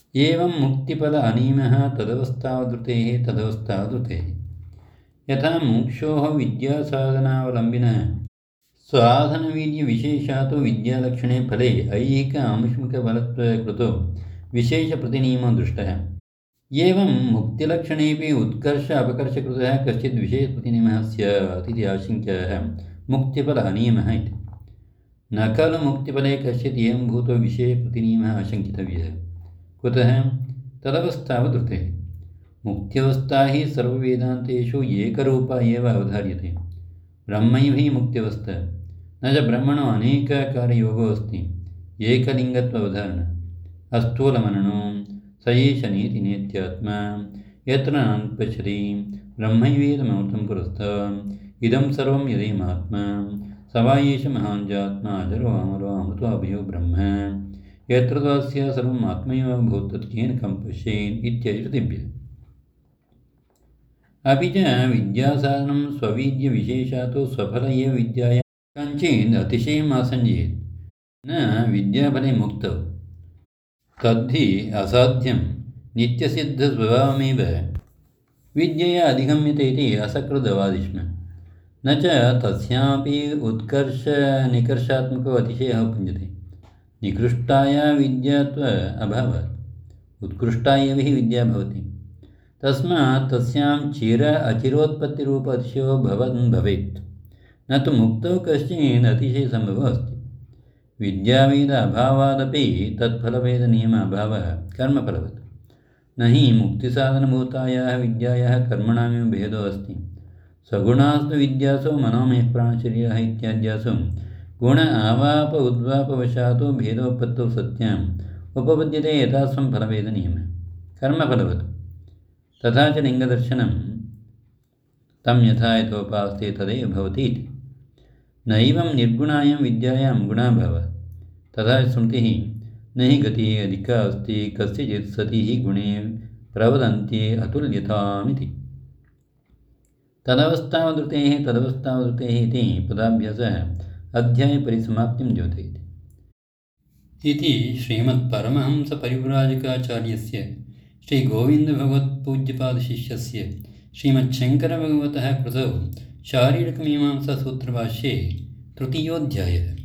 एवं मुक्तिफल अनीमः तदवस्थावधृतेः तदवस्थावधृतेः। यथा मुमुक्षोः विद्यासाधनावलम्बिनः साधनवीर्यविशेषातो विद्यालक्षणे फले ऐहिक आमुष्मिकफलत्वकृतो विशेषप्रतिनियमो दृष्टः। एवं मुक्तिलक्षणेऽपि उत्कर्ष अपकर्षकृतः कश्चित् विशेषप्रतिनियमः स्यात् इति आशङ्क्यः मुक्तिफल अनियमः इति। न खलु मुक्तिफले कश्चित् एवं भूतो विशेषप्रतिनियमः आशङ्कितव्यः। कुतः? तदवस्थावधृतेः। मुक्त्यवस्था हि सर्ववेदान्तेषु एकरूपा एव अवधार्यते। ब्रह्मैव हि मुक्त्यवस्था, न च ब्रह्मणो अनेकाकारयोगो अस्ति। एकलिङ्गत्वावधारणा अस्थूलमननो स एष नीतिनेत्यात्मा यत्र नानुपश्यति ब्रह्मैवेदमृतं पुरस्तात् इदं सर्वं यदेमात्मा स वा एष महाञ्जात्मा अजरो अमरो अमृतो अभयो ब्रह्म यत्र तस्य सर्वम् आत्मैव भूत् तत् केन कं पश्येत् इत्यादि श्रुतिभ्यः। अपि च विद्यासाधनं स्ववीर्यविशेषातो स्वफल एव विद्याया कञ्चित् अतिशयम् आसञ्जयेत् न विद्याफले मुक्तौ तद्धि असाध्यं नित्यसिद्धस्वभावमेव विद्यया अधिगम्यते इति असकृदवादि स्म। न च तस्यापि उत्कर्षनिकर्षात्मको अतिशयः उपयुज्यते। निकृष्टाया विद्यात्व अभावात् उत्कृष्टा एव हि विद्या भवति। तस्मात् तस्यां अचिरोत्पत्तिरूप अतिशयो भवेत्। न तु मुक्तौ कश्चित् अतिशयसम्भवः अस्ति। विद्यावेद अभावादपि तत्फलभेदनियम अभावः कर्मफलवत्। न हि मुक्तिसाधनभूतायाः विद्यायाः कर्मणामेव भेदो अस्ति। सगुणास्तु विद्यासु मनोमयः प्राणशरीरः इत्याद्यासु गुण आवाप उद्वापवशातो भेदोत्पत्तौ सत्याम् उपपद्यते यथास्वं फलभेदनियमः कर्मफलवत्। तथा च लिङ्गदर्शनं तं यथा यथोपास्ते तदेव भवति इति। नैवं निर्गुणायां विद्यायां गुणाभावः। तथा स्मृतिः न हि गतिः अधिका अस्ति कस्यचित् सति हि गुणे प्रवदन्ति अतुल्यतामिति। तदवस्थावधृतेः तदवस्थावधृतेः इति पदाभ्यासः अध्यायपरिसमाप्तिं द्योतयति। इति श्रीमत्परमहंसपरिव्राजकाचार्यस्य श्रीगोविन्दभगवत्पूज्यपादशिष्यस्य श्रीमच्छङ्करभगवतः कृतौ शारीरकमीमांसासूत्रभाष्ये तृतीयोऽध्यायः।